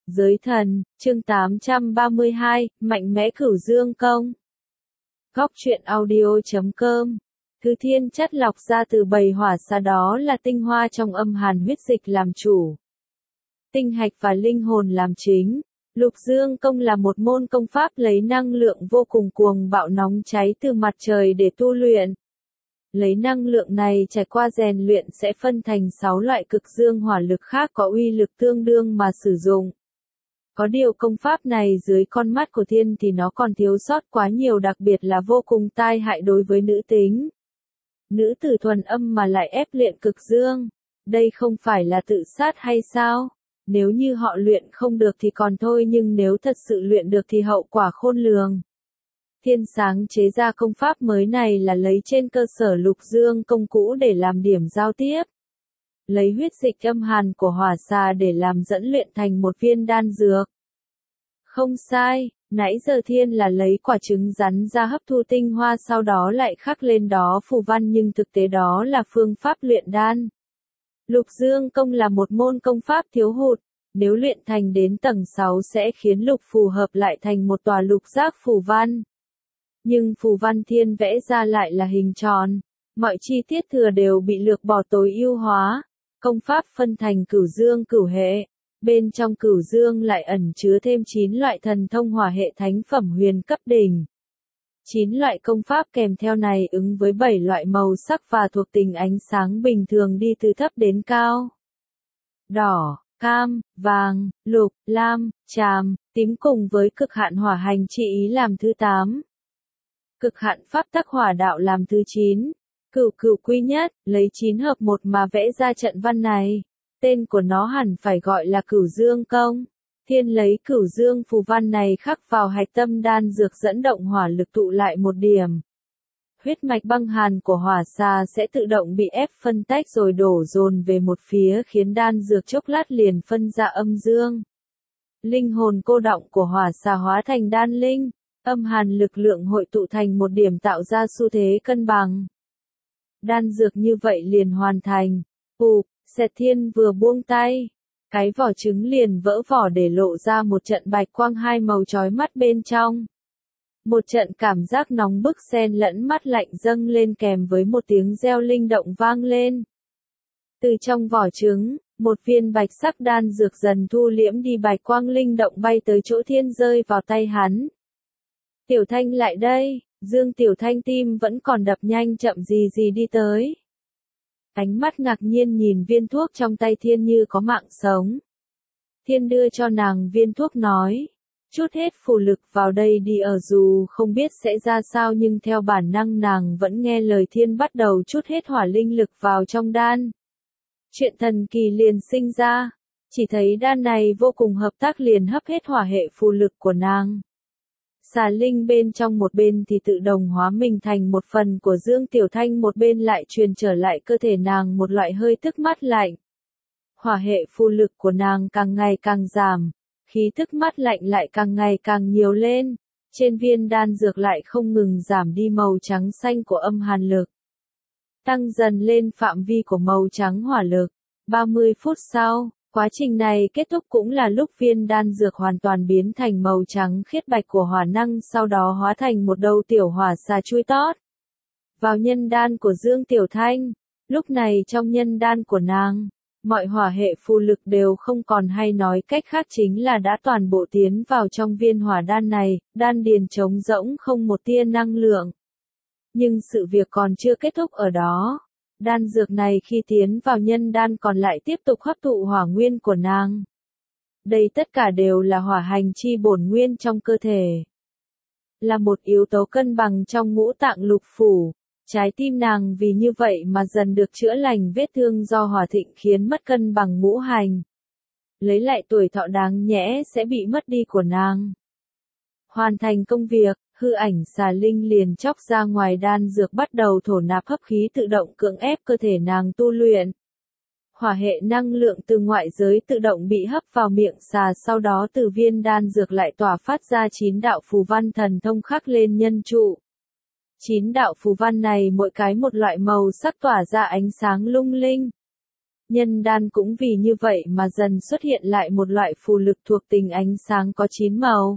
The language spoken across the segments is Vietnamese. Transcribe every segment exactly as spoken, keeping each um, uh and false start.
Giới thần, chương tám trăm ba mươi hai, Mạnh mẽ Cửu Dương Công. Góc truyện audio.com. Thứ thiên chất lọc ra từ bầy hỏa xà đó là tinh hoa trong âm hàn huyết dịch làm chủ. Tinh hạch và linh hồn làm chính. Lục Dương Công là một môn công pháp lấy năng lượng vô cùng cuồng bạo nóng cháy từ mặt trời để tu luyện. Lấy năng lượng này trải qua rèn luyện sẽ phân thành sáu loại cực dương hỏa lực khác có uy lực tương đương mà sử dụng. Có điều công pháp này dưới con mắt của thiên thì nó còn thiếu sót quá nhiều, đặc biệt là vô cùng tai hại đối với nữ tính. Nữ tử thuần âm mà lại ép luyện cực dương. Đây không phải là tự sát hay sao? Nếu như họ luyện không được thì còn thôi, nhưng nếu thật sự luyện được thì hậu quả khôn lường. Thiên sáng chế ra công pháp mới này là lấy trên cơ sở lục dương công cũ để làm điểm giao tiếp. Lấy huyết dịch âm hàn của hỏa xà để làm dẫn luyện thành một viên đan dược. Không sai, nãy giờ thiên là lấy quả trứng rắn ra hấp thu tinh hoa, sau đó lại khắc lên đó phù văn, nhưng thực tế đó là phương pháp luyện đan. Lục Dương Công là một môn công pháp thiếu hụt, nếu luyện thành đến tầng sáu sẽ khiến lục phù hợp lại thành một tòa lục giác phù văn. Nhưng phù văn thiên vẽ ra lại là hình tròn, mọi chi tiết thừa đều bị lược bỏ tối ưu hóa. Công pháp phân thành cửu dương cửu hệ, bên trong cửu dương lại ẩn chứa thêm chín loại thần thông hỏa hệ thánh phẩm huyền cấp đỉnh. chín loại công pháp kèm theo này ứng với bảy loại màu sắc và thuộc tính ánh sáng bình thường đi từ thấp đến cao. Đỏ, cam, vàng, lục, lam, tràm, tím cùng với cực hạn hỏa hành chi ý làm thứ tám. Cực hạn pháp tắc hỏa đạo làm thứ chín. Cửu cửu quy nhất, lấy chín hợp một mà vẽ ra trận văn này. Tên của nó hẳn phải gọi là Cửu Dương Công. Thiên lấy Cửu Dương phù văn này khắc vào hạch tâm đan dược, dẫn động hỏa lực tụ lại một điểm. Huyết mạch băng hàn của hỏa xà sẽ tự động bị ép phân tách rồi đổ dồn về một phía, khiến đan dược chốc lát liền phân ra âm dương. Linh hồn cô đọng của hỏa xà hóa thành đan linh, âm hàn lực lượng hội tụ thành một điểm tạo ra xu thế cân bằng. Đan dược như vậy liền hoàn thành. Ù, Sẹt Thiên vừa buông tay, cái vỏ trứng liền vỡ vỏ để lộ ra một trận bạch quang hai màu chói mắt bên trong. Một trận cảm giác nóng bức xen lẫn mát lạnh dâng lên, kèm với một tiếng reo linh động vang lên. Từ trong vỏ trứng, một viên bạch sắc đan dược dần thu liễm đi, bạch quang linh động bay tới chỗ Thiên, rơi vào tay hắn. Tiểu Thanh lại đây. Dương Tiểu Thanh tim vẫn còn đập nhanh, chậm gì gì đi tới. Ánh mắt ngạc nhiên nhìn viên thuốc trong tay Thiên như có mạng sống. Thiên đưa cho nàng viên thuốc nói, chút hết phù lực vào đây đi, ở dù không biết sẽ ra sao nhưng theo bản năng nàng vẫn nghe lời Thiên, bắt đầu chút hết hỏa linh lực vào trong đan. Chuyện thần kỳ liền sinh ra, chỉ thấy đan này vô cùng hợp tác liền hấp hết hỏa hệ phù lực của nàng. Xà linh bên trong một bên thì tự động hóa mình thành một phần của Dương Tiểu Thanh, một bên lại truyền trở lại cơ thể nàng một loại hơi tức mát lạnh. Hỏa hệ phù lực của nàng càng ngày càng giảm, khí tức mát lạnh lại càng ngày càng nhiều lên. Trên viên đan dược lại không ngừng giảm đi màu trắng xanh của âm hàn lực, tăng dần lên phạm vi của màu trắng hỏa lực. ba mươi phút sau, quá trình này kết thúc, cũng là lúc viên đan dược hoàn toàn biến thành màu trắng khiết bạch của hỏa năng, sau đó hóa thành một đầu tiểu hỏa xà chui tót vào nhân đan của Dương Tiểu Thanh. Lúc này trong nhân đan của nàng, mọi hỏa hệ phù lực đều không còn, hay nói cách khác chính là đã toàn bộ tiến vào trong viên hỏa đan này, đan điền trống rỗng không một tia năng lượng. Nhưng sự việc còn chưa kết thúc ở đó. Đan dược này khi tiến vào nhân đan còn lại tiếp tục hấp thụ hỏa nguyên của nàng. Đây tất cả đều là hỏa hành chi bổn nguyên trong cơ thể. Là một yếu tố cân bằng trong ngũ tạng lục phủ. Trái tim nàng vì như vậy mà dần được chữa lành vết thương do hỏa thịnh khiến mất cân bằng ngũ hành. Lấy lại tuổi thọ đáng nhẽ sẽ bị mất đi của nàng. Hoàn thành công việc, hư ảnh xà linh liền chóc ra ngoài đan dược, bắt đầu thổ nạp hấp khí, tự động cưỡng ép cơ thể nàng tu luyện. Hỏa hệ năng lượng từ ngoại giới tự động bị hấp vào miệng xà, sau đó từ viên đan dược lại tỏa phát ra chín đạo phù văn thần thông khắc lên nhân trụ. Chín đạo phù văn này mỗi cái một loại màu sắc, tỏa ra ánh sáng lung linh. Nhân đan cũng vì như vậy mà dần xuất hiện lại một loại phù lực thuộc tình ánh sáng có chín màu.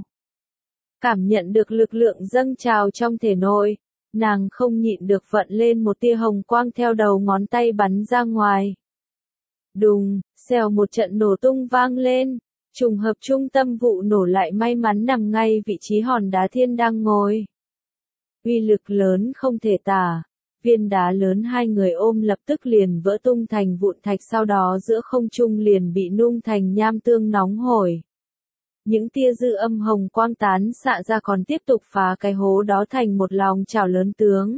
Cảm nhận được lực lượng dâng trào trong thể nội, nàng không nhịn được vận lên một tia hồng quang theo đầu ngón tay bắn ra ngoài. Đùng, xèo một trận nổ tung vang lên, trùng hợp trung tâm vụ nổ lại may mắn nằm ngay vị trí hòn đá thiên đang ngồi. Uy lực lớn không thể tả, viên đá lớn hai người ôm lập tức liền vỡ tung thành vụn thạch, sau đó giữa không trung liền bị nung thành nham tương nóng hổi. Những tia dư âm hồng quang tán xạ ra còn tiếp tục phá cái hố đó thành một lòng chảo lớn tướng.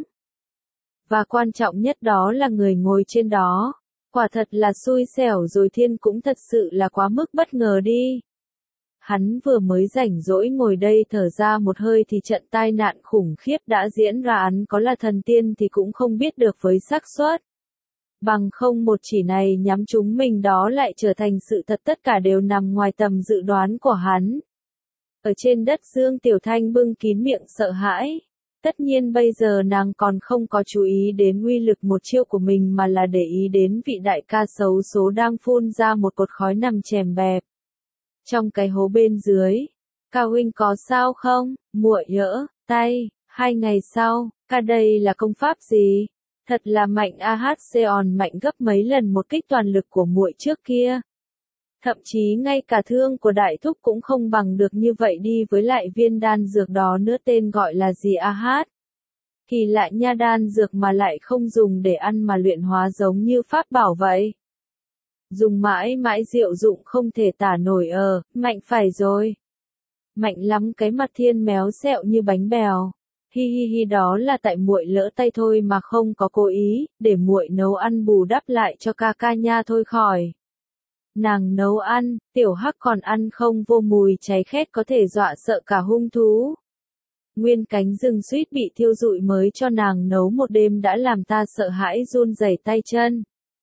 Và quan trọng nhất đó là người ngồi trên đó. Quả thật là xui xẻo rồi, thiên cũng thật sự là quá mức bất ngờ đi. Hắn vừa mới rảnh rỗi ngồi đây thở ra một hơi thì trận tai nạn khủng khiếp đã diễn ra, hắn có là thần tiên thì cũng không biết được với xác suất. Bằng không một chỉ này nhắm chúng mình đó lại trở thành sự thật, tất cả đều nằm ngoài tầm dự đoán của hắn. Ở trên đất Dương Tiểu Thanh bưng kín miệng sợ hãi. Tất nhiên bây giờ nàng còn không có chú ý đến uy lực một chiêu của mình mà là để ý đến vị đại ca xấu số đang phun ra một cột khói nằm chèm bẹp trong cái hố bên dưới. Ca huynh có sao không? Muội nhỡ tay. Hai ngày sau, ca đây là công pháp gì? Thật là mạnh, a hát Seon mạnh gấp mấy lần một kích toàn lực của muội trước kia. Thậm chí ngay cả thương của đại thúc cũng không bằng được như vậy đi, với lại viên đan dược đó nữa tên gọi là gì a hát? Kỳ lạ nha, đan dược mà lại không dùng để ăn mà luyện hóa giống như pháp bảo vậy. Dùng mãi mãi diệu dụng không thể tả nổi, ờ, mạnh phải rồi. Mạnh lắm cái mặt thiên méo xẹo như bánh bèo. Hi hi hi, đó là tại muội lỡ tay thôi mà không có cố ý, để muội nấu ăn bù đắp lại cho ca ca nha thôi khỏi. Nàng nấu ăn, tiểu hắc còn ăn không vô, mùi cháy khét có thể dọa sợ cả hung thú. Nguyên cánh rừng suýt bị thiêu rụi mới cho nàng nấu một đêm đã làm ta sợ hãi run rẩy tay chân.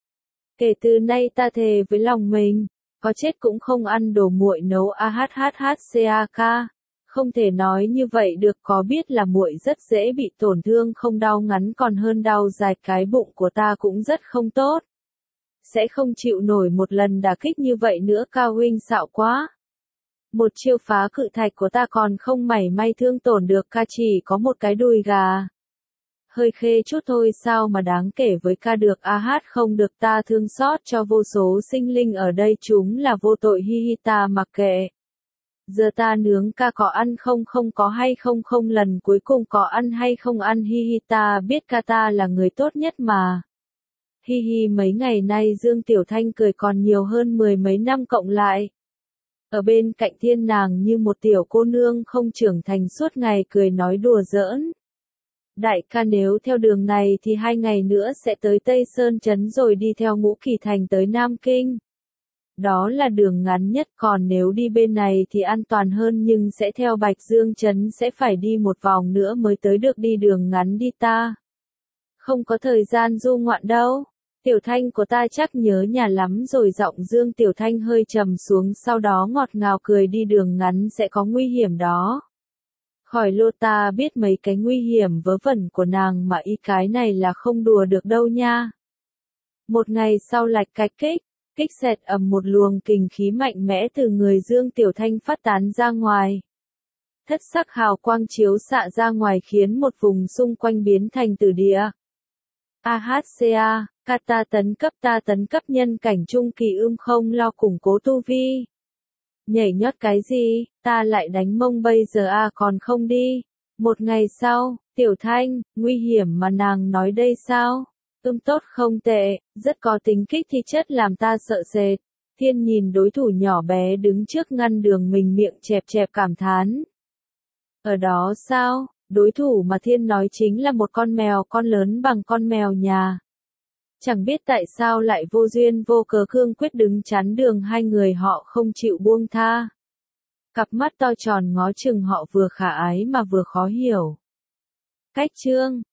Kể từ nay ta thề với lòng mình, có chết cũng không ăn đồ muội nấu a hát hát hát ca ca. Không thể nói như vậy được, có biết là muội rất dễ bị tổn thương, không đau ngắn còn hơn đau dài, cái bụng của ta cũng rất không tốt. Sẽ không chịu nổi một lần đả kích như vậy nữa, Cao huynh xạo quá. Một chiêu phá cự thạch của ta còn không mảy may thương tổn được ca, chỉ có một cái đùi gà. Hơi khê chút thôi sao mà đáng kể với ca được, a hát không được, ta thương xót cho vô số sinh linh ở đây, chúng là vô tội, hi hi, ta mặc kệ. Giờ ta nướng ca có ăn không, không có hay không, không lần cuối cùng có ăn hay không ăn, hi hi, ta biết ca ta là người tốt nhất mà. Hi hi, mấy ngày nay Dương Tiểu Thanh cười còn nhiều hơn mười mấy năm cộng lại. Ở bên cạnh thiên nàng như một tiểu cô nương không trưởng thành, suốt ngày cười nói đùa giỡn. Đại ca nếu theo đường này thì hai ngày nữa sẽ tới Tây Sơn Trấn rồi đi theo Ngũ Kỳ Thành tới Nam Kinh. Đó là đường ngắn nhất, còn nếu đi bên này thì an toàn hơn, nhưng sẽ theo Bạch Dương Trấn sẽ phải đi một vòng nữa mới tới được, đi đường ngắn đi ta. Không có thời gian du ngoạn đâu. Tiểu Thanh của ta chắc nhớ nhà lắm rồi, giọng Dương Tiểu Thanh hơi trầm xuống, sau đó ngọt ngào cười, đi đường ngắn sẽ có nguy hiểm đó. Khỏi lô, ta biết mấy cái nguy hiểm vớ vẩn của nàng mà y cái này là không đùa được đâu nha. Một ngày sau, lạch cạch kích, kích xẹt ầm, một luồng kình khí mạnh mẽ từ người Dương Tiểu Thanh phát tán ra ngoài. Thất sắc hào quang chiếu xạ ra ngoài khiến một vùng xung quanh biến thành tử địa. a hát ca, ca ta tấn cấp, ta tấn cấp nhân cảnh trung kỳ, ưm không lo củng cố tu vi. Nhảy nhót cái gì, ta lại đánh mông bây giờ à, còn không đi. Một ngày sau, Tiểu Thanh, nguy hiểm mà nàng nói đây sao? Ưm tốt, không tệ, rất có tính kích thi chất, làm ta sợ sệt. Thiên nhìn đối thủ nhỏ bé đứng trước ngăn đường mình, miệng chẹp chẹp cảm thán. Ở đó sao? Đối thủ mà Thiên nói chính là một con mèo, con lớn bằng con mèo nhà. Chẳng biết tại sao lại vô duyên vô cớ cương quyết đứng chắn đường hai người họ, không chịu buông tha. Cặp mắt to tròn ngó chừng họ, vừa khả ái mà vừa khó hiểu. Cách chương